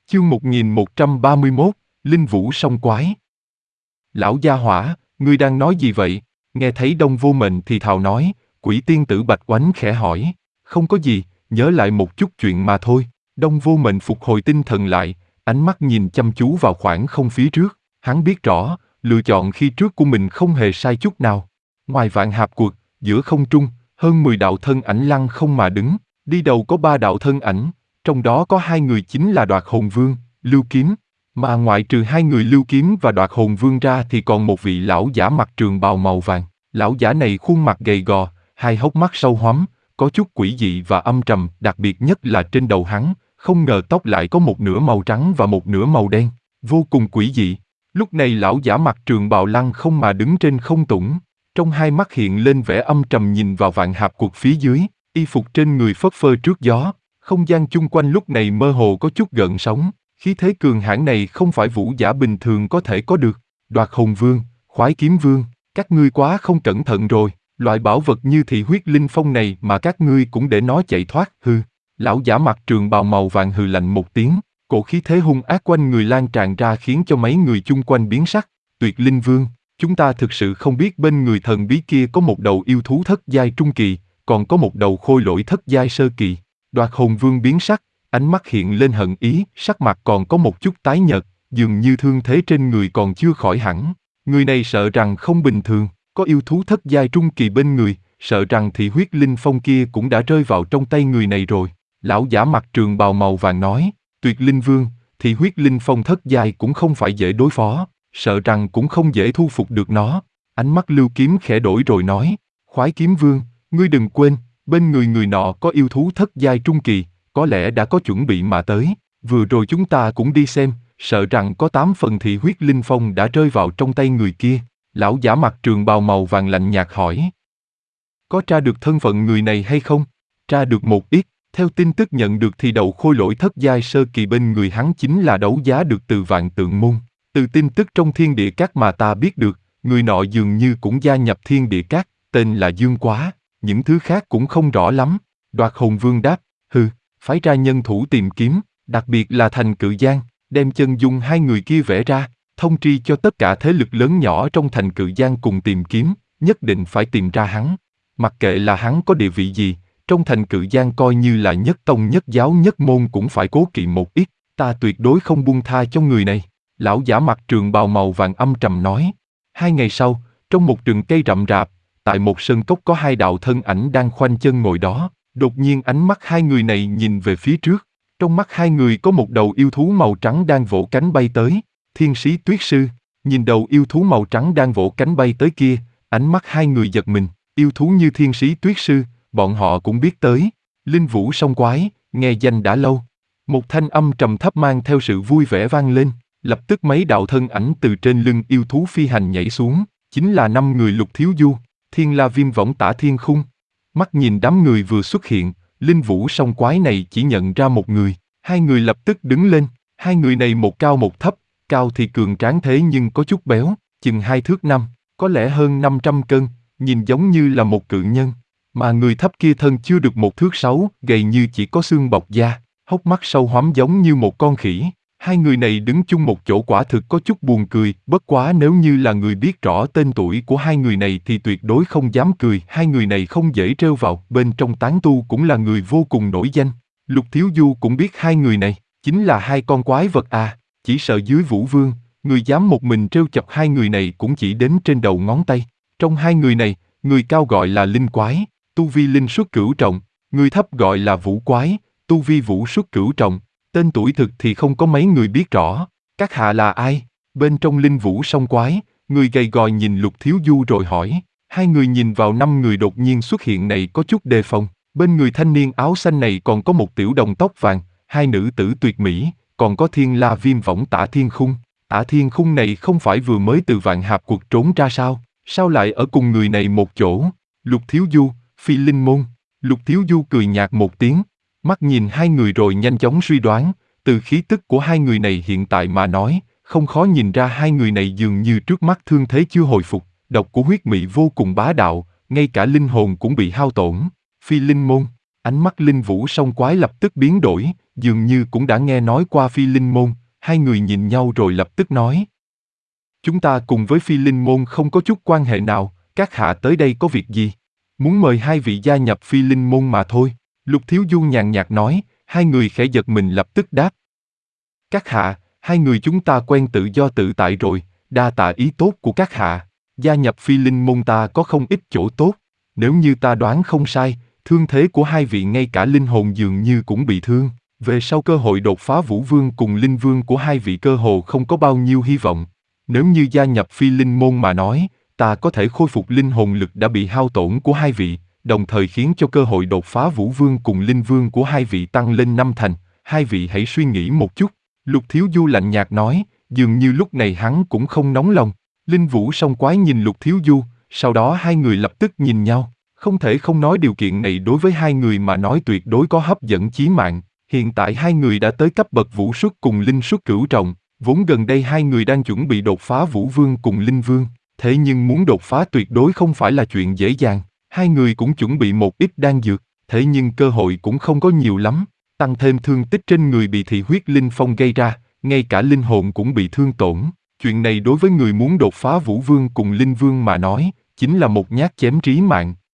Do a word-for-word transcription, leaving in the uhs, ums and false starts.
Chương một nghìn một trăm ba mươi mốt, Linh Vũ Song Quái. Lão gia hỏa, ngươi đang nói gì vậy? Nghe thấy Đông Vô Mệnh thì thào nói, Quỷ tiên tử Bạch Oánh khẽ hỏi, không có gì, nhớ lại một chút chuyện mà thôi. Đông Vô Mệnh phục hồi tinh thần lại, ánh mắt nhìn chăm chú vào khoảng không phía trước, hắn biết rõ, lựa chọn khi trước của mình không hề sai chút nào. Ngoài vạn hạp cuộc, giữa không trung, hơn mười đạo thân ảnh lăng không mà đứng, đi đầu có ba đạo thân ảnh, trong đó có hai người chính là Đoạt Hồn Vương, Lưu Kiếm, mà ngoại trừ hai người Lưu Kiếm và Đoạt Hồn Vương ra thì còn một vị lão giả mặc trường bào màu vàng. Lão giả này khuôn mặt gầy gò, hai hốc mắt sâu hoắm, có chút quỷ dị và âm trầm, đặc biệt nhất là trên đầu hắn, không ngờ tóc lại có một nửa màu trắng và một nửa màu đen, vô cùng quỷ dị. Lúc này lão giả mặc trường bào lăng không mà đứng trên không tủng, trong hai mắt hiện lên vẻ âm trầm nhìn vào vạn hạp cuộc phía dưới, y phục trên người phất phơ trước gió, không gian chung quanh lúc này mơ hồ có chút gợn sóng, khí thế cường hãn này không phải vũ giả bình thường có thể có được. Đoạt Hồn Vương, Khoái Kiếm Vương, các ngươi quá không cẩn thận rồi, loại bảo vật như thị huyết linh phong này mà các ngươi cũng để nó chạy thoát, hừ. Lão giả mặc trường bào màu vàng hừ lạnh một tiếng, cổ khí thế hung ác quanh người lan tràn ra khiến cho mấy người chung quanh biến sắc. Tuyệt Linh Vương, chúng ta thực sự không biết bên người thần bí kia có một đầu yêu thú thất giai trung kỳ, còn có một đầu khôi lỗi thất giai sơ kỳ. Đoạt Hồn Vương biến sắc, ánh mắt hiện lên hận ý, sắc mặt còn có một chút tái nhợt, dường như thương thế trên người còn chưa khỏi hẳn. Người này sợ rằng không bình thường, có yêu thú thất giai trung kỳ bên người, sợ rằng thị huyết linh phong kia cũng đã rơi vào trong tay người này rồi. Lão giả mặc trường bào màu vàng nói, Tuyệt Linh Vương, thị huyết linh phong thất giai cũng không phải dễ đối phó, sợ rằng cũng không dễ thu phục được nó. Ánh mắt Lưu Kiếm khẽ đổi rồi nói, Khoái Kiếm Vương, ngươi đừng quên, bên người người nọ có yêu thú thất giai trung kỳ, có lẽ đã có chuẩn bị mà tới. Vừa rồi chúng ta cũng đi xem, sợ rằng có tám phần thị huyết linh phong đã rơi vào trong tay người kia. Lão giả mặc trường bào màu vàng lạnh nhạt hỏi, có tra được thân phận người này hay không? Tra được một ít, theo tin tức nhận được thì đầu khôi lỗi thất giai sơ kỳ bên người hắn chính là đấu giá được từ Vạn Tượng Môn. Từ tin tức trong Thiên Địa Các mà ta biết được, người nọ dường như cũng gia nhập Thiên Địa Các, tên là Dương Quá, những thứ khác cũng không rõ lắm. Đoạt Hồn Vương đáp, hừ, phái ra nhân thủ tìm kiếm, đặc biệt là thành Cự Giang, đem chân dung hai người kia vẽ ra, thông tri cho tất cả thế lực lớn nhỏ trong thành Cự Giang cùng tìm kiếm, nhất định phải tìm ra hắn. Mặc kệ là hắn có địa vị gì, trong thành Cự Giang coi như là nhất tông nhất giáo nhất môn cũng phải cố kỵ một ít, ta tuyệt đối không buông tha cho người này. Lão giả mặc trường bào màu vàng âm trầm nói. Hai ngày sau, trong một rừng cây rậm rạp, tại một sơn cốc có hai đạo thân ảnh đang khoanh chân ngồi đó, đột nhiên ánh mắt hai người này nhìn về phía trước, trong mắt hai người có một đầu yêu thú màu trắng đang vỗ cánh bay tới. Thiên Sĩ Tuyết Sư, nhìn đầu yêu thú màu trắng đang vỗ cánh bay tới kia, ánh mắt hai người giật mình, yêu thú như Thiên Sĩ Tuyết Sư, bọn họ cũng biết tới. Linh Vũ Song Quái, nghe danh đã lâu. Một thanh âm trầm thấp mang theo sự vui vẻ vang lên, lập tức mấy đạo thân ảnh từ trên lưng yêu thú phi hành nhảy xuống, chính là năm người Lục Thiếu Du, Thiên La Viêm Võng Tả Thiên Khung. Mắt nhìn đám người vừa xuất hiện, Linh Vũ Song Quái này chỉ nhận ra một người, hai người lập tức đứng lên, hai người này một cao một thấp, cao thì cường tráng thế nhưng có chút béo, chừng hai thước năm, có lẽ hơn năm trăm cân, nhìn giống như là một cự nhân, mà người thấp kia thân chưa được một thước sáu, gầy như chỉ có xương bọc da, hốc mắt sâu hoắm giống như một con khỉ. Hai người này đứng chung một chỗ quả thực có chút buồn cười, bất quá nếu như là người biết rõ tên tuổi của hai người này thì tuyệt đối không dám cười. Hai người này không dễ trêu vào, bên trong tán tu cũng là người vô cùng nổi danh. Lục Thiếu Du cũng biết hai người này, chính là hai con quái vật à, chỉ sợ dưới Vũ Vương, người dám một mình trêu chọc hai người này cũng chỉ đến trên đầu ngón tay. Trong hai người này, người cao gọi là Linh Quái, tu vi linh xuất cửu trọng, người thấp gọi là Vũ Quái, tu vi vũ xuất cửu trọng. Tên tuổi thực thì không có mấy người biết rõ. Các hạ là ai? Bên trong Linh Vũ Song Quái, người gầy gò nhìn Lục Thiếu Du rồi hỏi. Hai người nhìn vào năm người đột nhiên xuất hiện này có chút đề phòng. Bên người thanh niên áo xanh này còn có một tiểu đồng tóc vàng, hai nữ tử tuyệt mỹ, còn có Thiên La Viêm Võng Tả Thiên Khung. Tả Thiên Khung này không phải vừa mới từ vạn hạp cuộc trốn ra sao? Sao lại ở cùng người này một chỗ? Lục Thiếu Du, Phi Linh Môn. Lục Thiếu Du cười nhạt một tiếng, mắt nhìn hai người rồi nhanh chóng suy đoán, từ khí tức của hai người này hiện tại mà nói, không khó nhìn ra hai người này dường như trước mắt thương thế chưa hồi phục, độc của huyết mị vô cùng bá đạo, ngay cả linh hồn cũng bị hao tổn. Phi Linh Môn, Ánh mắt Linh Vũ Song Quái lập tức biến đổi, dường như cũng đã nghe nói qua Phi Linh Môn, hai người nhìn nhau rồi lập tức nói. Chúng ta cùng với Phi Linh Môn không có chút quan hệ nào, các hạ tới đây có việc gì? Muốn mời hai vị gia nhập Phi Linh Môn mà thôi. Lục Thiếu Du nhàn nhạt nói, hai người khẽ giật mình lập tức đáp. Các hạ, hai người chúng ta quen tự do tự tại rồi, đa tạ ý tốt của các hạ. Gia nhập Phi Linh Môn ta có không ít chỗ tốt. Nếu như ta đoán không sai, thương thế của hai vị ngay cả linh hồn dường như cũng bị thương. Về sau cơ hội đột phá Vũ Vương cùng Linh Vương của hai vị cơ hồ không có bao nhiêu hy vọng. Nếu như gia nhập Phi Linh Môn mà nói, ta có thể khôi phục linh hồn lực đã bị hao tổn của hai vị, đồng thời khiến cho cơ hội đột phá Vũ Vương cùng Linh Vương của hai vị tăng lên năm thành. Hai vị hãy suy nghĩ một chút. Lục Thiếu Du lạnh nhạt nói, dường như lúc này hắn cũng không nóng lòng. Linh Vũ Song Quái nhìn Lục Thiếu Du, sau đó hai người lập tức nhìn nhau. Không thể không nói điều kiện này đối với hai người mà nói tuyệt đối có hấp dẫn chí mạng. Hiện tại hai người đã tới cấp bậc Vũ Xuất cùng Linh Xuất cửu trọng, vốn gần đây hai người đang chuẩn bị đột phá Vũ Vương cùng Linh Vương. Thế nhưng muốn đột phá tuyệt đối không phải là chuyện dễ dàng. Hai người cũng chuẩn bị một ít đan dược, thế nhưng cơ hội cũng không có nhiều lắm. Tăng thêm thương tích trên người bị thị huyết linh phong gây ra, ngay cả linh hồn cũng bị thương tổn. Chuyện này đối với người muốn đột phá Vũ Vương cùng Linh Vương mà nói, chính là một nhát chém trí mạng.